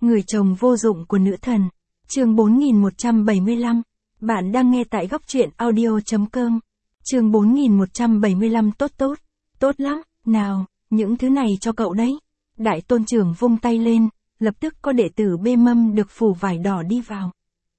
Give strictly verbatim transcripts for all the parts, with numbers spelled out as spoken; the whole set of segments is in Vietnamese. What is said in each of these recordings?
Người chồng vô dụng của nữ thần. Chương bốn nghìn một trăm bảy mươi lăm. Bạn đang nghe tại góc truyện audio chấm com. Chương bốn nghìn một trăm bảy mươi lăm tốt tốt. Tốt lắm, nào, những thứ này cho cậu đấy. Đại tôn trưởng vung tay lên, lập tức có đệ tử bê mâm được phủ vải đỏ đi vào.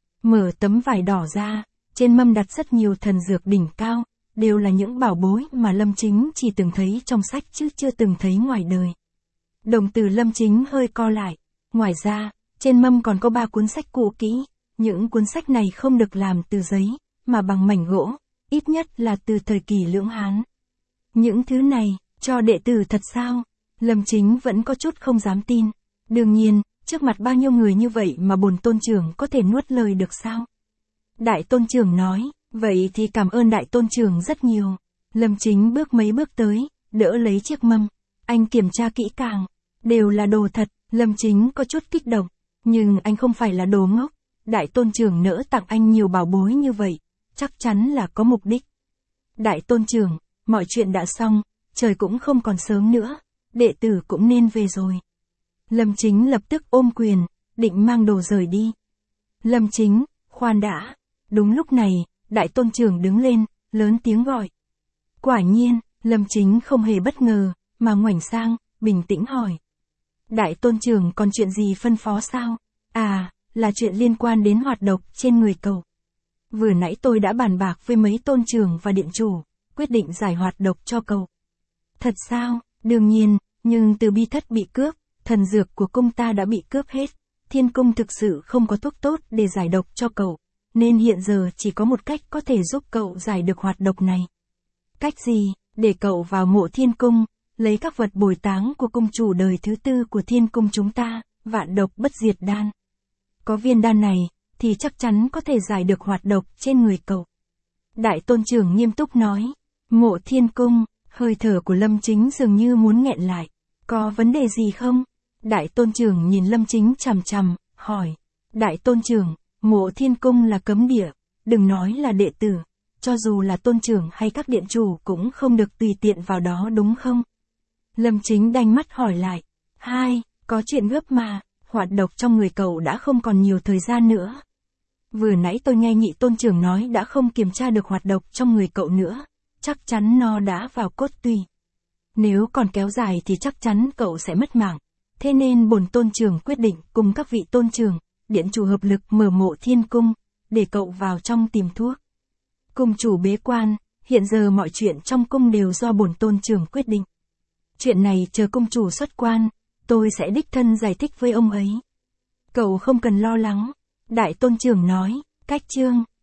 Mở tấm vải đỏ ra, trên mâm đặt rất nhiều thần dược đỉnh cao, đều là những bảo bối mà Lâm Chính chỉ từng thấy trong sách chứ chưa từng thấy ngoài đời. Đồng tử Lâm Chính hơi co lại. Ngoài ra, trên mâm còn có ba cuốn sách cũ kỹ, những cuốn sách này không được làm từ giấy, mà bằng mảnh gỗ, ít nhất là từ thời kỳ Lưỡng Hán. Những thứ này, cho đệ tử thật sao? Lâm Chính vẫn có chút không dám tin. Đương nhiên, trước mặt bao nhiêu người như vậy mà bổn tôn trưởng có thể nuốt lời được sao? Đại tôn trưởng nói, vậy thì cảm ơn đại tôn trưởng rất nhiều. Lâm Chính bước mấy bước tới, đỡ lấy chiếc mâm. Anh kiểm tra kỹ càng, đều là đồ thật. Lâm Chính có chút kích động, nhưng anh không phải là đồ ngốc. Đại tôn trưởng nỡ tặng anh nhiều bảo bối như vậy, chắc chắn là có mục đích. Đại tôn trưởng, mọi chuyện đã xong, trời cũng không còn sớm nữa, đệ tử cũng nên về rồi. Lâm Chính lập tức ôm quyền, định mang đồ rời đi. Lâm Chính, khoan đã. Đúng lúc này, đại tôn trưởng đứng lên, lớn tiếng gọi. Quả nhiên, Lâm Chính không hề bất ngờ, mà ngoảnh sang, bình tĩnh hỏi. Đại tôn trưởng còn chuyện gì phân phó sao? À, là chuyện liên quan đến hoạt độc trên người cậu. Vừa nãy tôi đã bàn bạc với mấy tôn trưởng và điện chủ, quyết định giải hoạt độc cho cậu. Thật sao? Đương nhiên, nhưng từ bi thất bị cướp, thần dược của cung ta đã bị cướp hết. Thiên cung thực sự không có thuốc tốt để giải độc cho cậu, nên hiện giờ chỉ có một cách có thể giúp cậu giải được hoạt độc này. Cách gì? Để cậu vào mộ thiên cung, lấy các vật bồi táng của cung chủ đời thứ tư của thiên cung chúng ta, vạn độc bất diệt đan. Có viên đan này, thì chắc chắn có thể giải được hoạt độc trên người cậu. Đại tôn trưởng nghiêm túc nói. Mộ thiên cung, hơi thở của Lâm Chính dường như muốn nghẹn lại. Có vấn đề gì không? Đại tôn trưởng nhìn Lâm Chính chằm chằm, hỏi. Đại tôn trưởng, mộ thiên cung là cấm địa, đừng nói là đệ tử, cho dù là tôn trưởng hay các điện chủ cũng không được tùy tiện vào đó đúng không? Lâm Chính đanh mắt hỏi lại. Hai, có chuyện gấp mà, hoạt độc trong người cậu đã không còn nhiều thời gian nữa. Vừa nãy tôi nghe nhị tôn trưởng nói đã không kiểm tra được hoạt độc trong người cậu nữa, chắc chắn nó đã vào cốt tủy. Nếu còn kéo dài thì chắc chắn cậu sẽ mất mạng, thế nên bổn tôn trưởng quyết định cùng các vị tôn trưởng, điện chủ hợp lực mở mộ thiên cung, để cậu vào trong tìm thuốc. Cung chủ bế quan, hiện giờ mọi chuyện trong cung đều do bổn tôn trưởng quyết định. Chuyện này chờ cung chủ xuất quan, tôi sẽ đích thân giải thích với ông ấy. Cậu không cần lo lắng. Đại tôn trưởng nói, cách chương.